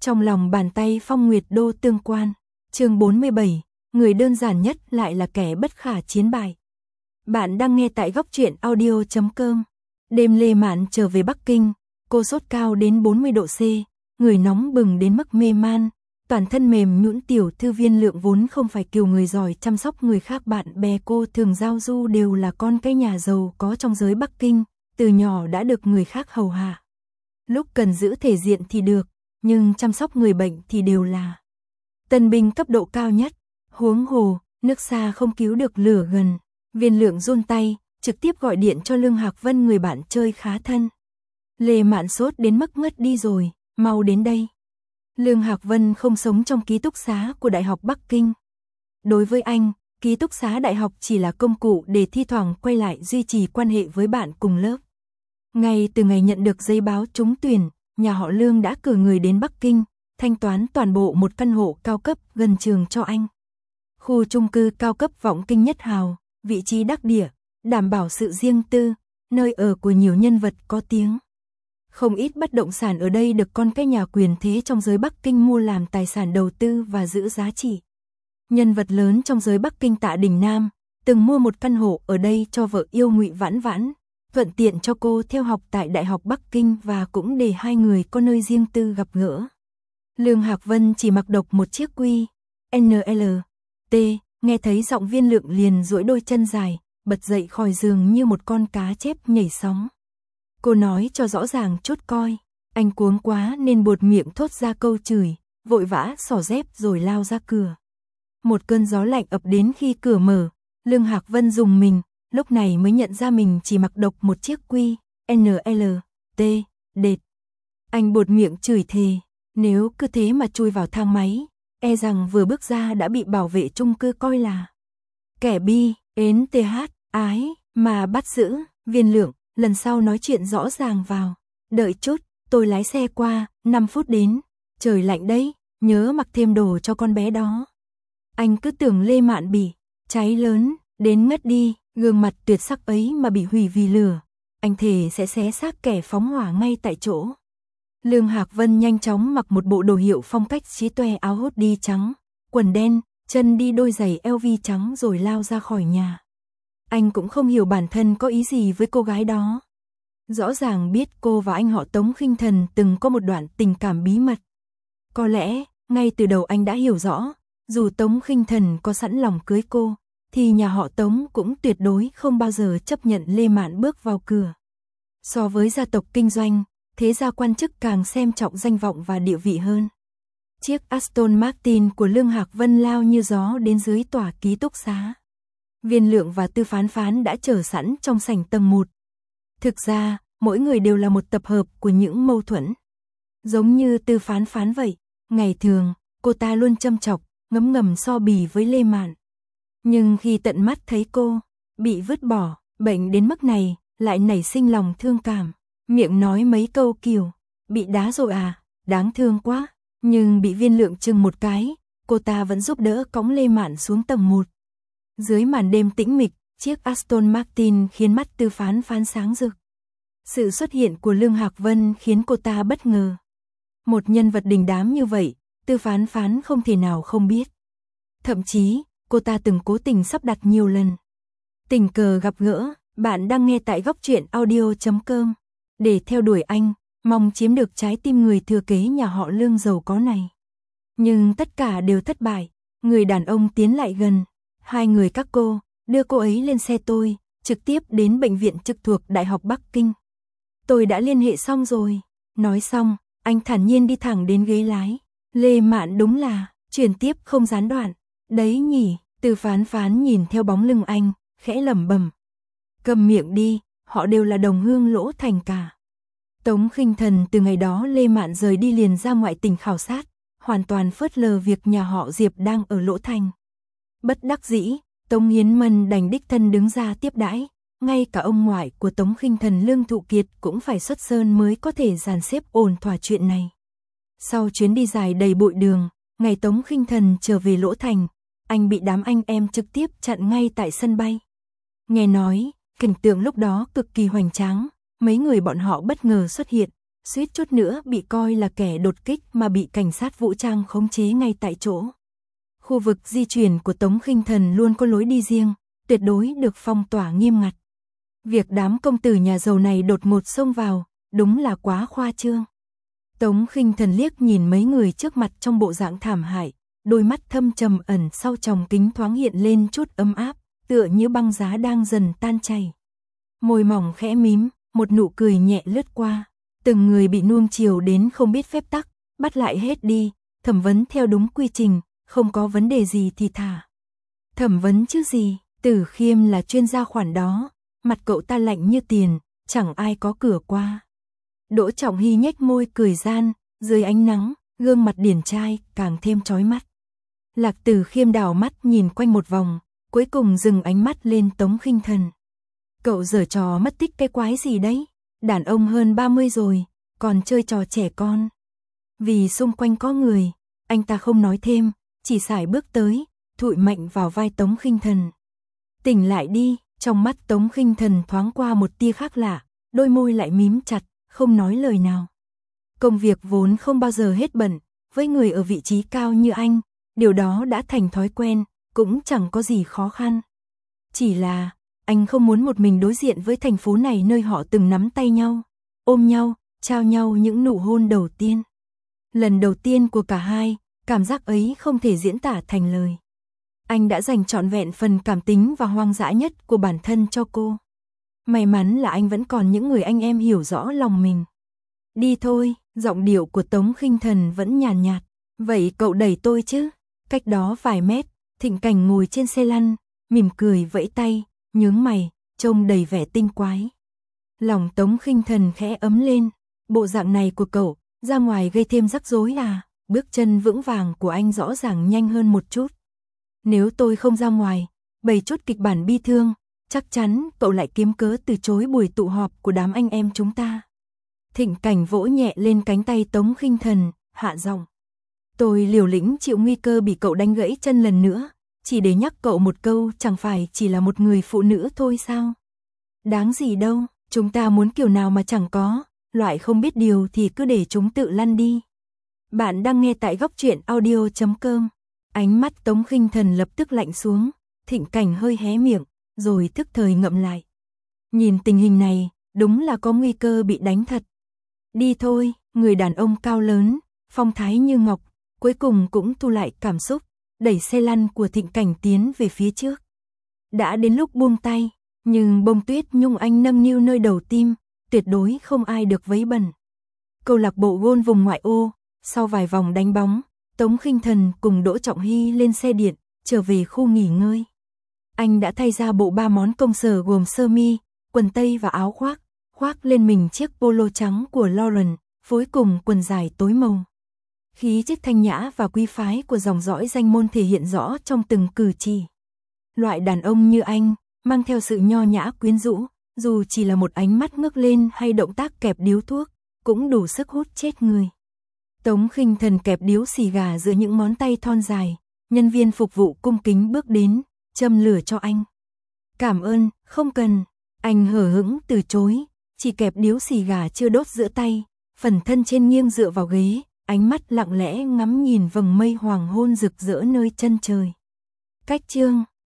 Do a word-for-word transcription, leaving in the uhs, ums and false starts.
Trong lòng bàn tay Phong Nguyệt Đô tương quan. Chương bốn mươi bảy, người đơn giản nhất lại là kẻ bất khả chiến bại. Bạn đang nghe tại góc truyện audio chấm com. Đêm Lê Mạn trở về Bắc Kinh, cô sốt cao đến bốn mươi độ C, người nóng bừng đến mức mê man, toàn thân mềm nhũn. Tiểu thư Viên Lượng vốn không phải kiểu người giỏi chăm sóc người khác, bạn bè cô thường giao du đều là con cái nhà giàu có trong giới Bắc Kinh, từ nhỏ đã được người khác hầu hạ. Lúc cần giữ thể diện thì được, nhưng chăm sóc người bệnh thì đều là tân binh cấp độ cao nhất. Huống hồ, nước xa không cứu được lửa gần. Viên Lượng run tay, trực tiếp gọi điện cho Lương Hạc Vân, người bạn chơi khá thân. Lê Mạn sốt đến mức ngất đi rồi, mau đến đây. Lương Hạc Vân không sống trong ký túc xá của Đại học Bắc Kinh. Đối với anh, ký túc xá đại học chỉ là công cụ để thi thoảng quay lại duy trì quan hệ với bạn cùng lớp. Ngay từ ngày nhận được giấy báo trúng tuyển, nhà họ Lương đã cử người đến Bắc Kinh, thanh toán toàn bộ một căn hộ cao cấp gần trường cho anh. Khu chung cư cao cấp Vọng Kinh Nhất Hào, vị trí đắc địa, đảm bảo sự riêng tư, nơi ở của nhiều nhân vật có tiếng. Không ít bất động sản ở đây được con cái nhà quyền thế trong giới Bắc Kinh mua làm tài sản đầu tư và giữ giá trị. Nhân vật lớn trong giới Bắc Kinh Tạ Đình Nam từng mua một căn hộ ở đây cho vợ yêu Ngụy Vãn Vãn, thuận tiện cho cô theo học tại Đại học Bắc Kinh và cũng để hai người có nơi riêng tư gặp gỡ. Lương Hạc Vân chỉ mặc độc một chiếc quy en lờ tê, nghe thấy giọng Viên Lượng liền duỗi đôi chân dài, bật dậy khỏi giường như một con cá chép nhảy sóng. Cô nói cho rõ ràng chút coi. Anh cuống quá nên buột miệng thốt ra câu chửi, vội vã xỏ dép rồi lao ra cửa. Một cơn gió lạnh ập đến khi cửa mở, Lương Hạc Vân rùng mình, lúc này mới nhận ra mình chỉ mặc độc một chiếc quy en lờ tê, đệt. Anh buột miệng chửi thề, nếu cứ thế mà chui vào thang máy, e rằng vừa bước ra đã bị bảo vệ chung cư coi là kẻ bi, ến th, ái, mà bắt giữ. Viên Lượng, lần sau nói chuyện rõ ràng vào. Đợi chút, tôi lái xe qua, năm phút đến. Trời lạnh đấy, nhớ mặc thêm đồ cho con bé đó. Anh cứ tưởng Lê Mạn bị cháy lớn, đến ngất đi, gương mặt tuyệt sắc ấy mà bị hủy vì lửa. Anh thề sẽ xé xác kẻ phóng hỏa ngay tại chỗ. Lương Hạc Vân nhanh chóng mặc một bộ đồ hiệu phong cách trí toe, áo hoodie trắng, quần đen, chân đi đôi giày eo vi trắng rồi lao ra khỏi nhà. Anh cũng không hiểu bản thân có ý gì với cô gái đó. Rõ ràng biết cô và anh họ Tống Khinh Thần từng có một đoạn tình cảm bí mật. Có lẽ, ngay từ đầu anh đã hiểu rõ, dù Tống Khinh Thần có sẵn lòng cưới cô, thì nhà họ Tống cũng tuyệt đối không bao giờ chấp nhận Lê Mạn bước vào cửa. So với gia tộc kinh doanh, thế gia quan chức càng xem trọng danh vọng và địa vị hơn. Chiếc Aston Martin của Lương Hạc Vân lao như gió đến dưới tòa ký túc xá. Viên Lượng và Tư Phán Phán đã chờ sẵn trong sảnh tầng một. Thực ra, mỗi người đều là một tập hợp của những mâu thuẫn. Giống như Tư Phán Phán vậy, ngày thường, cô ta luôn châm chọc, ngấm ngầm so bì với Lê Mạn. Nhưng khi tận mắt thấy cô bị vứt bỏ, bệnh đến mức này, lại nảy sinh lòng thương cảm. Miệng nói mấy câu kiểu, bị đá rồi à, đáng thương quá. Nhưng bị Viên Lượng chừng một cái, cô ta vẫn giúp đỡ cõng Lê Mạn xuống tầng một. Dưới màn đêm tĩnh mịch, chiếc Aston Martin khiến mắt Tư Phán Phán sáng rực. Sự xuất hiện của Lương Hạc Vân khiến cô ta bất ngờ. Một nhân vật đình đám như vậy, Tư Phán Phán không thể nào không biết. Thậm chí, cô ta từng cố tình sắp đặt nhiều lần. Tình cờ gặp gỡ, bạn đang nghe tại góc truyện audio chấm com. Để theo đuổi anh, mong chiếm được trái tim người thừa kế nhà họ Lương giàu có này. Nhưng tất cả đều thất bại. Người đàn ông tiến lại gần. Hai người các cô, đưa cô ấy lên xe tôi, trực tiếp đến bệnh viện trực thuộc Đại học Bắc Kinh. Tôi đã liên hệ xong rồi. Nói xong, anh thản nhiên đi thẳng đến ghế lái. Lê Mạn đúng là, truyền tiếp không gián đoạn. Đấy nhỉ, Tư Phán Phán nhìn theo bóng lưng anh, khẽ lẩm bẩm. Cầm miệng đi, họ đều là đồng hương lỗ thành cả. Tống Khinh Thần từ ngày đó Lê Mạn rời đi liền ra ngoại tỉnh khảo sát, hoàn toàn phớt lờ việc nhà họ Diệp đang ở lỗ thành. Bất đắc dĩ, Tống Hiến Mân đành đích thân đứng ra tiếp đãi, ngay cả ông ngoại của Tống Khinh Thần Lương Thụ Kiệt cũng phải xuất sơn mới có thể dàn xếp ổn thỏa chuyện này. Sau chuyến đi dài đầy bụi đường, ngày Tống Khinh Thần trở về lỗ thành, anh bị đám anh em trực tiếp chặn ngay tại sân bay. Nghe nói, cảnh tượng lúc đó cực kỳ hoành tráng, mấy người bọn họ bất ngờ xuất hiện, suýt chút nữa bị coi là kẻ đột kích mà bị cảnh sát vũ trang khống chế ngay tại chỗ. Khu vực di chuyển của Tống Khinh Thần luôn có lối đi riêng, tuyệt đối được phong tỏa nghiêm ngặt. Việc đám công tử nhà giàu này đột ngột xông vào, đúng là quá khoa trương. Tống Khinh Thần liếc nhìn mấy người trước mặt trong bộ dạng thảm hại, đôi mắt thâm trầm ẩn sau tròng kính thoáng hiện lên chút ấm áp, tựa như băng giá đang dần tan chảy. Môi mỏng khẽ mím, một nụ cười nhẹ lướt qua. Từng người bị nuông chiều đến không biết phép tắc, bắt lại hết đi, thẩm vấn theo đúng quy trình, không có vấn đề gì thì thả. Thẩm vấn chứ gì, Tử Khiêm là chuyên gia khoản đó, mặt cậu ta lạnh như tiền, chẳng ai có cửa qua. Đỗ Trọng Hy nhếch môi cười gian, dưới ánh nắng, gương mặt điển trai càng thêm chói mắt. Lạc Tử Khiêm đảo mắt nhìn quanh một vòng, cuối cùng dừng ánh mắt lên Tống Khinh Thần. Cậu giở trò mất tích cái quái gì đấy? Đàn ông hơn ba mươi rồi, còn chơi trò trẻ con. Vì xung quanh có người, anh ta không nói thêm, chỉ sải bước tới, thụi mạnh vào vai Tống Khinh Thần. Tỉnh lại đi, trong mắt Tống Khinh Thần thoáng qua một tia khác lạ, đôi môi lại mím chặt, không nói lời nào. Công việc vốn không bao giờ hết bận, với người ở vị trí cao như anh, điều đó đã thành thói quen, cũng chẳng có gì khó khăn. Chỉ là, anh không muốn một mình đối diện với thành phố này nơi họ từng nắm tay nhau, ôm nhau, trao nhau những nụ hôn đầu tiên. Lần đầu tiên của cả hai, cảm giác ấy không thể diễn tả thành lời. Anh đã dành trọn vẹn phần cảm tính và hoang dã nhất của bản thân cho cô. May mắn là anh vẫn còn những người anh em hiểu rõ lòng mình. Đi thôi, giọng điệu của Tống Khinh Thần vẫn nhàn nhạt, nhạt. Vậy cậu đẩy tôi chứ? Cách đó vài mét, Thịnh Cảnh ngồi trên xe lăn, mỉm cười vẫy tay, nhướng mày, trông đầy vẻ tinh quái. Lòng Tống Khinh Thần khẽ ấm lên, bộ dạng này của cậu, ra ngoài gây thêm rắc rối à? Bước chân vững vàng của anh rõ ràng nhanh hơn một chút. Nếu tôi không ra ngoài, bày chút kịch bản bi thương, chắc chắn cậu lại kiếm cớ từ chối buổi tụ họp của đám anh em chúng ta. Thịnh Cảnh vỗ nhẹ lên cánh tay Tống Khinh Thần, hạ giọng. Tôi liều lĩnh chịu nguy cơ bị cậu đánh gãy chân lần nữa, chỉ để nhắc cậu một câu, chẳng phải chỉ là một người phụ nữ thôi sao? Đáng gì đâu, chúng ta muốn kiểu nào mà chẳng có, loại không biết điều thì cứ để chúng tự lăn đi. Bạn đang nghe tại góc truyện audio chấm com. Ánh mắt Tống Khinh Thần lập tức lạnh xuống, Thịnh Cảnh hơi hé miệng, rồi tức thời ngậm lại. Nhìn tình hình này, đúng là có nguy cơ bị đánh thật. Đi thôi, người đàn ông cao lớn, phong thái như ngọc, cuối cùng cũng thu lại cảm xúc, đẩy xe lăn của Thịnh Cảnh tiến về phía trước. Đã đến lúc buông tay, nhưng bông tuyết nhung anh nâng niu nơi đầu tim, tuyệt đối không ai được vấy bẩn. Câu lạc bộ golf vùng ngoại ô, sau vài vòng đánh bóng, Tống Khinh Thần cùng Đỗ Trọng Hy lên xe điện, trở về khu nghỉ ngơi. Anh đã thay ra bộ ba món công sở gồm sơ mi, quần tây và áo khoác, khoác lên mình chiếc polo trắng của Lauren, phối cùng quần dài tối màu. Khí chất thanh nhã và quý phái của dòng dõi danh môn thể hiện rõ trong từng cử chỉ. Loại đàn ông như anh, mang theo sự nho nhã quyến rũ, dù chỉ là một ánh mắt ngước lên hay động tác kẹp điếu thuốc, cũng đủ sức hút chết người. Tống Khinh Thần kẹp điếu xì gà giữa những ngón tay thon dài, nhân viên phục vụ cung kính bước đến, châm lửa cho anh. Cảm ơn, không cần, anh hờ hững từ chối, chỉ kẹp điếu xì gà chưa đốt giữa tay, phần thân trên nghiêng dựa vào ghế, ánh mắt lặng lẽ ngắm nhìn vầng mây hoàng hôn rực rỡ nơi chân trời. Cách chương